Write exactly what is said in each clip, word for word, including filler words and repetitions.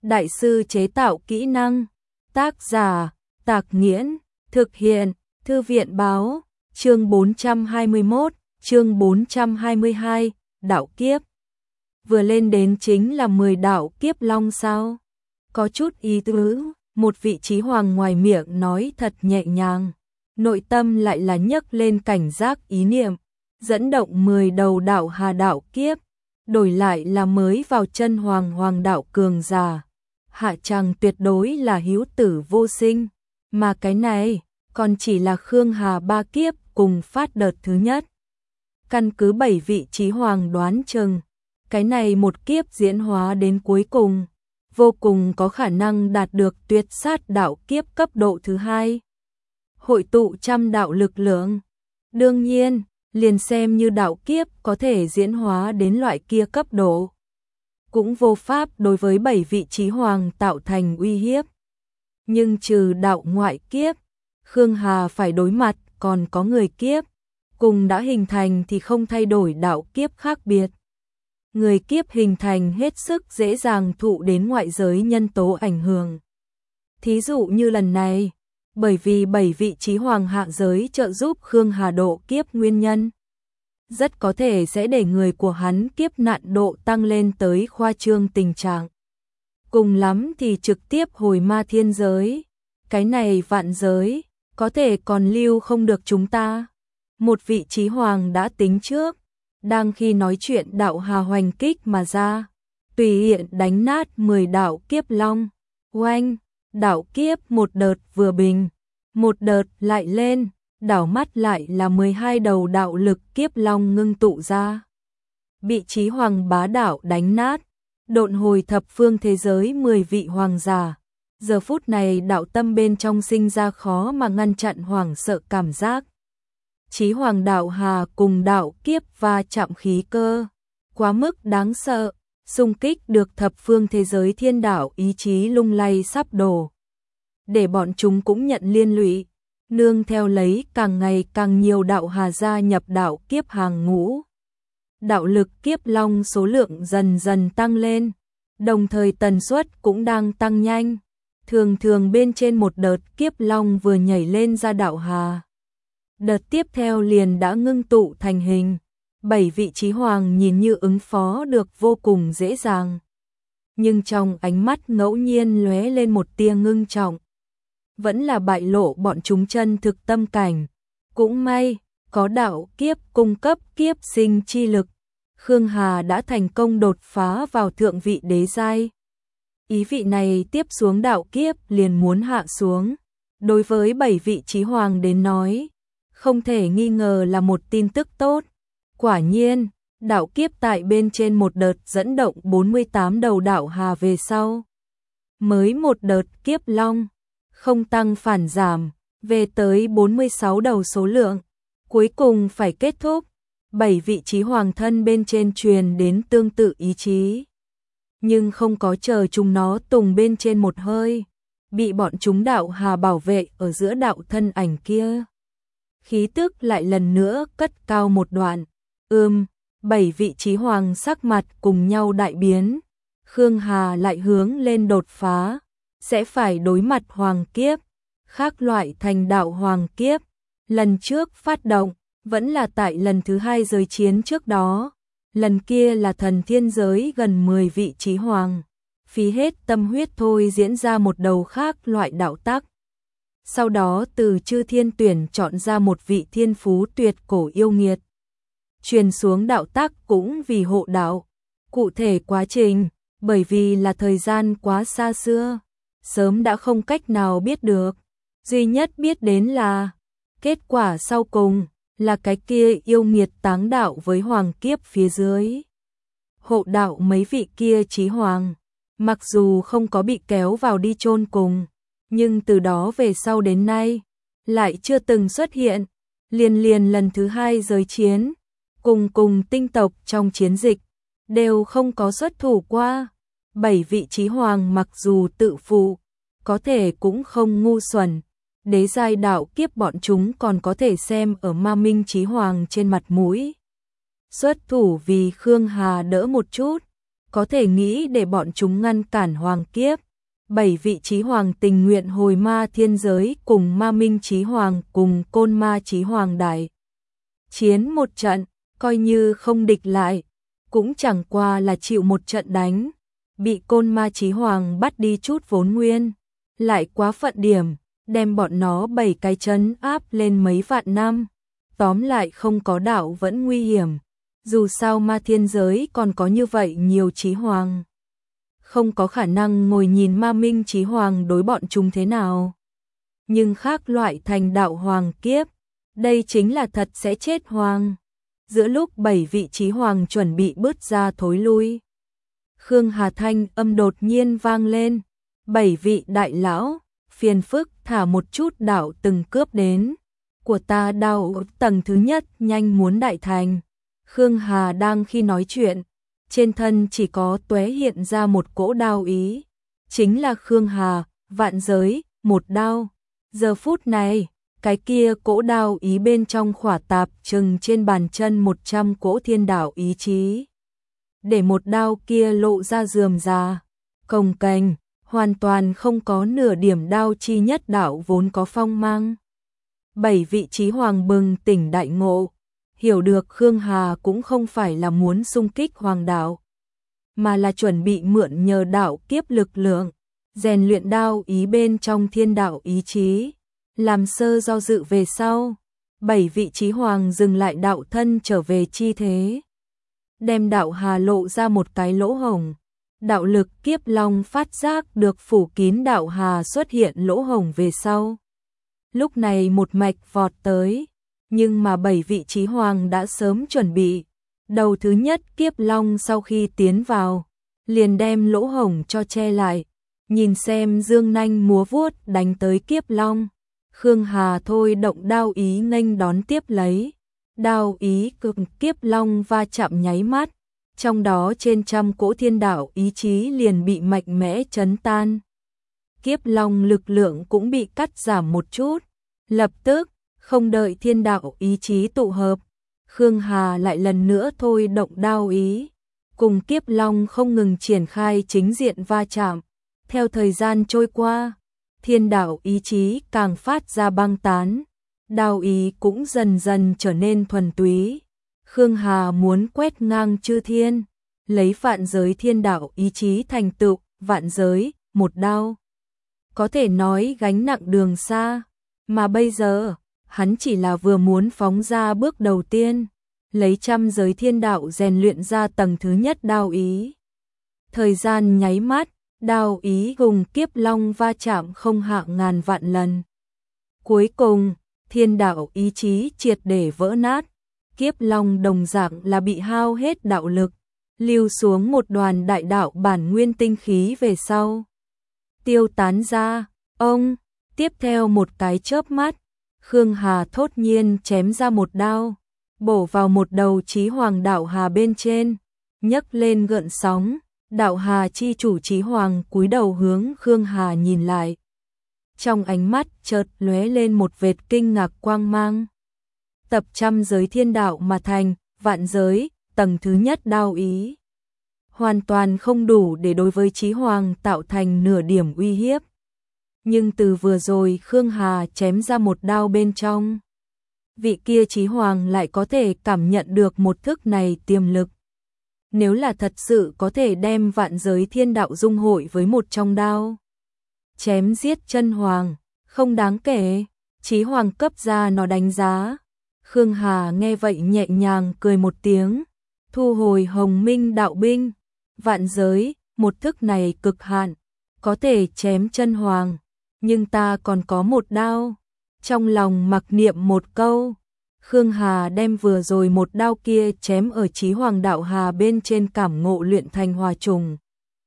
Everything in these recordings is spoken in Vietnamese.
đại sư chế tạo kỹ năng. Tác giả, Tạc Nghiễn, thực hiện, Thư viện báo, chương bốn trăm hai mươi mốt, chương bốn trăm hai mươi hai, đạo kiếp. Vừa lên đến chính là mười đạo kiếp long sao? Có chút ý tứ, một vị trí hoàng ngoài miệng nói thật nhẹ nhàng, nội tâm lại là nhấc lên cảnh giác ý niệm, dẫn động mười đầu đạo hà đạo kiếp, đổi lại là mới vào chân hoàng hoàng đạo cường giả. Hạ chàng tuyệt đối là hữu tử vô sinh, mà cái này còn chỉ là Khương Hà ba kiếp cùng phát đợt thứ nhất. Căn cứ bảy vị trí hoàng đoán chừng, cái này một kiếp diễn hóa đến cuối cùng, vô cùng có khả năng đạt được tuyệt sát đạo kiếp cấp độ thứ hai. Hội tụ trăm đạo lực lượng. Đương nhiên, liền xem như đạo kiếp có thể diễn hóa đến loại kia cấp độ, cũng vô pháp đối với bảy vị trí hoàng tạo thành uy hiếp. Nhưng trừ đạo ngoại kiếp, Khương Hà phải đối mặt còn có người kiếp, cùng đã hình thành thì không thay đổi đạo kiếp khác biệt. Người kiếp hình thành hết sức dễ dàng thụ đến ngoại giới nhân tố ảnh hưởng. Thí dụ như lần này, bởi vì bảy vị trí hoàng hạ giới trợ giúp Khương Hà độ kiếp nguyên nhân, rất có thể sẽ để người của hắn kiếp nạn độ tăng lên tới khoa trương tình trạng. Cùng lắm thì trực tiếp hồi ma thiên giới, cái này vạn giới, có thể còn lưu không được chúng ta. Một vị trí hoàng đã tính trước, đang khi nói chuyện đạo hà hoành kích mà ra, tùy hiện đánh nát mười đạo kiếp long. Oanh, đạo kiếp một đợt vừa bình, một đợt lại lên, đảo mắt lại là mười hai đầu đạo lực kiếp long ngưng tụ ra. Bị trí hoàng bá đạo đánh nát, độn hồi thập phương thế giới mười vị hoàng giả. Giờ phút này đạo tâm bên trong sinh ra khó mà ngăn chặn hoảng sợ cảm giác. Chí hoàng đạo hà cùng đạo kiếp và chạm khí cơ, quá mức đáng sợ, xung kích được thập phương thế giới thiên đạo ý chí lung lay sắp đổ. Để bọn chúng cũng nhận liên lụy, nương theo lấy càng ngày càng nhiều đạo hà gia nhập đạo kiếp hàng ngũ. Đạo lực kiếp long số lượng dần dần tăng lên, đồng thời tần suất cũng đang tăng nhanh. Thường thường bên trên một đợt kiếp long vừa nhảy lên ra đạo hà, đợt tiếp theo liền đã ngưng tụ thành hình. Bảy vị trí hoàng nhìn như ứng phó được vô cùng dễ dàng, nhưng trong ánh mắt ngẫu nhiên lóe lên một tia ngưng trọng, vẫn là bại lộ bọn chúng chân thực tâm cảnh. Cũng may, có đạo kiếp cung cấp kiếp sinh chi lực, Khương Hà đã thành công đột phá vào thượng vị đế giai. Ý vị này tiếp xuống đạo kiếp liền muốn hạ xuống. Đối với bảy vị trí hoàng đến nói, không thể nghi ngờ là một tin tức tốt. Quả nhiên, đạo kiếp tại bên trên một đợt dẫn động bốn mươi tám đầu đạo hà về sau. Mới một đợt kiếp long, không tăng phản giảm, về tới bốn mươi sáu đầu số lượng. Cuối cùng phải kết thúc, bảy vị trí hoàng thân bên trên truyền đến tương tự ý chí. Nhưng không có chờ chúng nó tùng bên trên một hơi, bị bọn chúng đạo hà bảo vệ ở giữa đạo thân ảnh kia. Khí tức lại lần nữa cất cao một đoạn. Ưm, bảy vị trí hoàng sắc mặt cùng nhau đại biến. Khương Hà lại hướng lên đột phá, sẽ phải đối mặt hoàng kiếp, khác loại thành đạo hoàng kiếp. Lần trước phát động, vẫn là tại lần thứ hai giới chiến trước đó. Lần kia là thần thiên giới gần mười vị trí hoàng, phí hết tâm huyết thôi diễn ra một đầu khác loại đạo tắc. Sau đó từ chư thiên tuyển chọn ra một vị thiên phú tuyệt cổ yêu nghiệt, truyền xuống đạo tắc cũng vì hộ đạo. Cụ thể quá trình, bởi vì là thời gian quá xa xưa, sớm đã không cách nào biết được. Duy nhất biết đến là, kết quả sau cùng là cái kia yêu nghiệt táng đạo với hoàng kiếp phía dưới. Hộ đạo mấy vị kia trí hoàng, mặc dù không có bị kéo vào đi chôn cùng, nhưng từ đó về sau đến nay, lại chưa từng xuất hiện. Liền liền lần thứ hai giới chiến, cùng cùng tinh tộc trong chiến dịch, đều không có xuất thủ qua. Bảy vị trí hoàng mặc dù tự phụ, có thể cũng không ngu xuẩn. Đế giai đạo kiếp bọn chúng còn có thể xem ở ma minh trí hoàng trên mặt mũi. Xuất thủ vì Khương Hà đỡ một chút, có thể nghĩ để bọn chúng ngăn cản hoàng kiếp. Bảy vị chí hoàng tình nguyện hồi ma thiên giới cùng ma minh chí hoàng cùng côn ma chí hoàng đại chiến một trận, coi như không địch lại, cũng chẳng qua là chịu một trận đánh, bị côn ma chí hoàng bắt đi chút vốn nguyên, lại quá phận điểm, đem bọn nó bảy cái trấn áp lên mấy vạn năm. Tóm lại không có đạo vẫn nguy hiểm, dù sao ma thiên giới còn có như vậy nhiều chí hoàng. Không có khả năng ngồi nhìn ma minh chí hoàng đối bọn chúng thế nào. Nhưng khác loại thành đạo hoàng kiếp, đây chính là thật sẽ chết hoàng. Giữa lúc bảy vị chí hoàng chuẩn bị bước ra thối lui, Khương Hà thanh âm đột nhiên vang lên, bảy vị đại lão, phiền phức thả một chút đạo từng cướp đến, của ta đạo tầng thứ nhất nhanh muốn đại thành. Khương Hà đang khi nói chuyện, trên thân chỉ có tóe hiện ra một cỗ đao ý, chính là Khương Hà, vạn giới, một đao. Giờ phút này, cái kia cỗ đao ý bên trong khỏa tạp chừng trên bàn chân một trăm cỗ thiên đạo ý chí. Để một đao kia lộ ra rườm rà, cồng kềnh, hoàn toàn không có nửa điểm đao chi nhất đạo vốn có phong mang. Bảy vị chí hoàng bừng tỉnh đại ngộ, hiểu được Khương Hà cũng không phải là muốn xung kích hoàng đạo, mà là chuẩn bị mượn nhờ đạo kiếp lực lượng, rèn luyện đao ý bên trong thiên đạo ý chí. Làm sơ do dự về sau, bảy vị chí hoàng dừng lại đạo thân trở về chi thế, đem đạo hà lộ ra một cái lỗ hổng. Đạo lực kiếp long phát giác được phủ kín đạo hà xuất hiện lỗ hổng về sau. Lúc này một mạch vọt tới, nhưng mà bảy vị chí hoàng đã sớm chuẩn bị. Đầu thứ nhất kiếp long sau khi tiến vào, liền đem lỗ hổng cho che lại, nhìn xem dương nanh múa vuốt đánh tới kiếp long. Khương Hà thôi động đao ý nghênh đón tiếp lấy, đao ý cực kiếp long va chạm nháy mắt, trong đó trên trăm cỗ thiên đạo ý chí liền bị mạnh mẽ chấn tan. Kiếp long lực lượng cũng bị cắt giảm một chút, lập tức, không đợi thiên đạo ý chí tụ hợp, Khương Hà lại lần nữa thôi động đao ý, cùng kiếp long không ngừng triển khai chính diện va chạm. Theo thời gian trôi qua, thiên đạo ý chí càng phát ra băng tán, đao ý cũng dần dần trở nên thuần túy. Khương Hà muốn quét ngang chư thiên, lấy vạn giới thiên đạo ý chí thành tựu, vạn giới, một đao. Có thể nói gánh nặng đường xa, mà bây giờ, hắn chỉ là vừa muốn phóng ra bước đầu tiên, lấy trăm giới thiên đạo rèn luyện ra tầng thứ nhất đao ý. Thời gian nháy mắt, đao ý cùng kiếp long va chạm không hạ ngàn vạn lần. Cuối cùng, thiên đạo ý chí triệt để vỡ nát, kiếp long đồng dạng là bị hao hết đạo lực, lưu xuống một đoàn đại đạo bản nguyên tinh khí về sau. Tiêu tán ra, ông, tiếp theo một cái chớp mắt, Khương Hà thốt nhiên chém ra một đao, bổ vào một đầu chí hoàng đạo hà bên trên, nhấc lên gợn sóng. Đạo hà chi chủ chí hoàng cúi đầu hướng Khương Hà nhìn lại. Trong ánh mắt chợt lóe lên một vệt kinh ngạc quang mang. Tập trăm giới thiên đạo mà thành, vạn giới, tầng thứ nhất đao ý. Hoàn toàn không đủ để đối với chí hoàng tạo thành nửa điểm uy hiếp. Nhưng từ vừa rồi Khương Hà chém ra một đao bên trong, vị kia chí hoàng lại có thể cảm nhận được một thức này tiềm lực. Nếu là thật sự có thể đem vạn giới thiên đạo dung hội với một trong đao, chém giết chân hoàng, không đáng kể, chí hoàng cấp ra nó đánh giá. Khương Hà nghe vậy nhẹ nhàng cười một tiếng, thu hồi hồng minh đạo binh, vạn giới, một thức này cực hạn, có thể chém chân hoàng, nhưng ta còn có một đao. Trong lòng mặc niệm một câu, Khương Hà đem vừa rồi một đao kia chém ở chí hoàng đạo hà bên trên cảm ngộ luyện thành hòa trùng,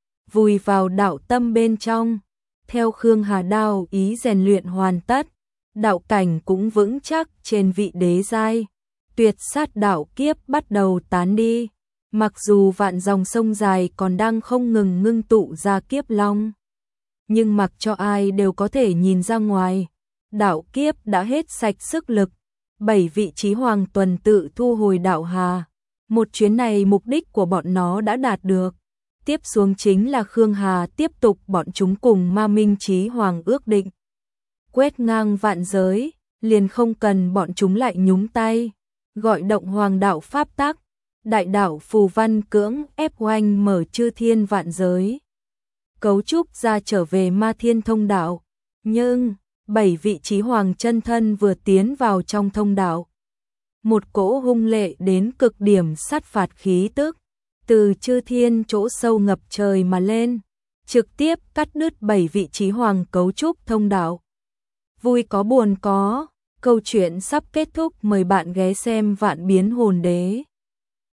vùi vào đạo tâm bên trong. Theo Khương Hà đao ý rèn luyện hoàn tất, đạo cảnh cũng vững chắc trên vị đế giai, tuyệt sát đạo kiếp bắt đầu tán đi. Mặc dù vạn dòng sông dài còn đang không ngừng ngưng tụ ra kiếp long, nhưng mặc cho ai đều có thể nhìn ra ngoài, đạo kiếp đã hết sạch sức lực. Bảy vị chí hoàng tuần tự thu hồi đạo hà. Một chuyến này mục đích của bọn nó đã đạt được. tiếp xuống chính là Khương Hà tiếp tục bọn chúng cùng Ma Minh Chí Hoàng ước định. Quét ngang vạn giới, liền không cần bọn chúng lại nhúng tay, gọi động hoàng đạo pháp tắc, đại đạo phù văn cưỡng ép oanh mở chư thiên vạn giới. Cấu trúc ra trở về Ma Thiên thông đạo, nhưng bảy vị chí hoàng chân thân vừa tiến vào trong thông đạo. Một cỗ hung lệ đến cực điểm sát phạt khí tức, từ chư thiên chỗ sâu ngập trời mà lên, trực tiếp cắt đứt bảy vị chí hoàng cấu trúc thông đạo. Vui có buồn có, câu chuyện sắp kết thúc, mời bạn ghé xem Vạn Biến Hồn Đế.